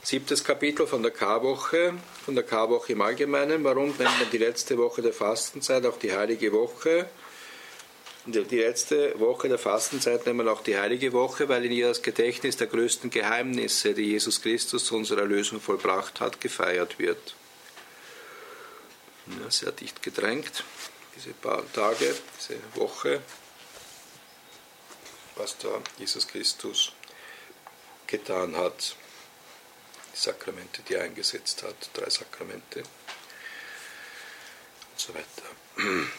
7. Kapitel von der Karwoche im Allgemeinen. Warum nennt man die letzte Woche der Fastenzeit auch die Heilige Woche? Die letzte Woche der Fastenzeit nennt man auch die Heilige Woche, weil in ihr das Gedächtnis der größten Geheimnisse, die Jesus Christus zu unserer Erlösung vollbracht hat, gefeiert wird. Ja, sehr dicht gedrängt, diese paar Tage, diese Woche, was da Jesus Christus getan hat. Die Sakramente, die er eingesetzt hat, 3 Sakramente und so weiter.